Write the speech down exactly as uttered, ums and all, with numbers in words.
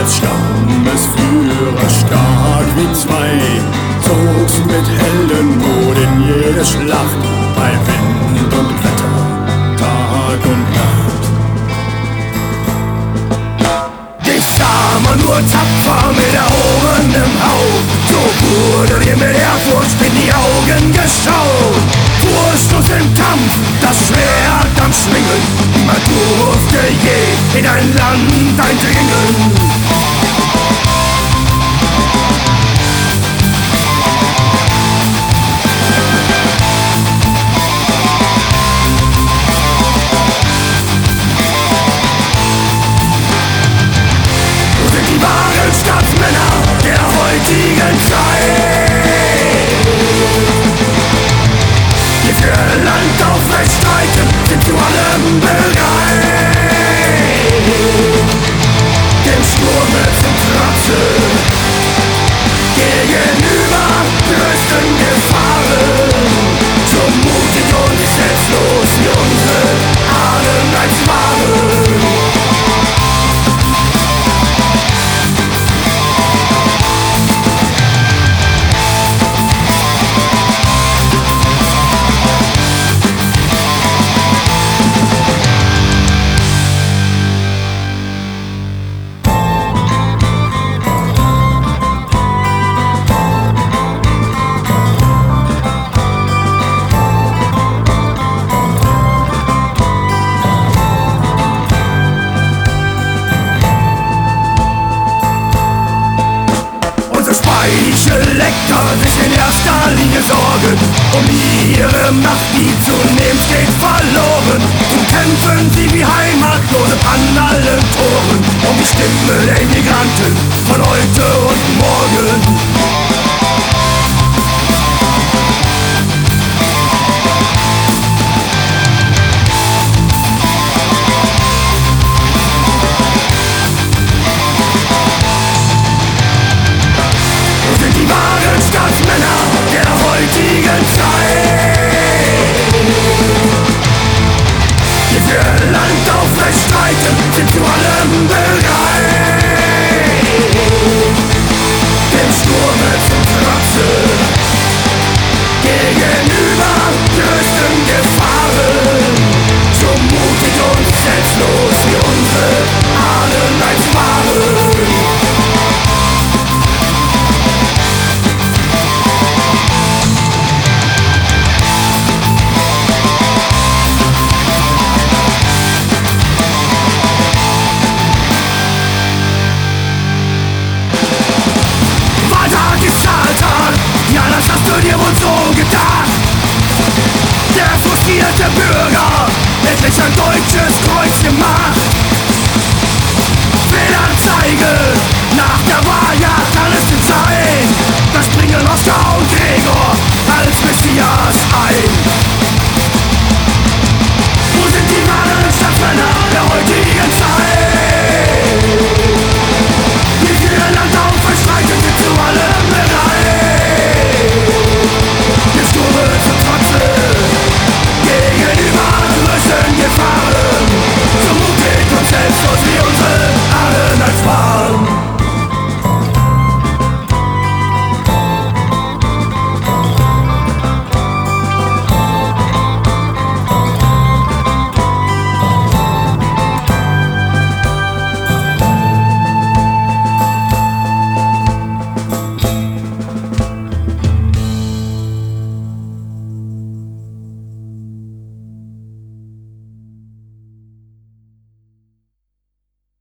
als Stammesführer stark wie zwei, zogst mit Heldenmut in jede Schlacht, bei Wind und Wetter, Tag und Nacht. Dich sah man nur tapfer mit erhobenem Haupt, so wurde dir mit Ehrfurcht in die Augen geschaut. Furchtlos im Kampf, das Schwert am Schwingen, niemand durfte je in ein Land eindringen. Staatsmänner der heutigen Zeit, die für Land aufrecht streiten, sind zu allem bereit. Dem Sturme zum Trotze, gegenüber größten Gefahren, so mutig und selbstlos wie unsere Ahnen einst waren. Lecker sich in erster Linie sorgen um ihre Macht, die zunehmend geht verloren. Und kämpfen sie wie Heimatlose an allen Toren um die Stimme der Immigranten von heute und morgen. Staatsmänner der heutigen Zeit, die für Land aufrecht streiten, sind zu allem bereit. Dem Sturme zum Trotze, gegenüber größten Gefahren, so mutig und selbstlos wie unsere Ahnen einst waren. Ja, das hast du dir wohl so gedacht. Der frustrierte Bürger, endlich ein deutsches Kreuz gemacht. Fehlanzeige, nach der Wahrjagd kann es denn sein. Das bringen Oskar und Gregor als Messias ein.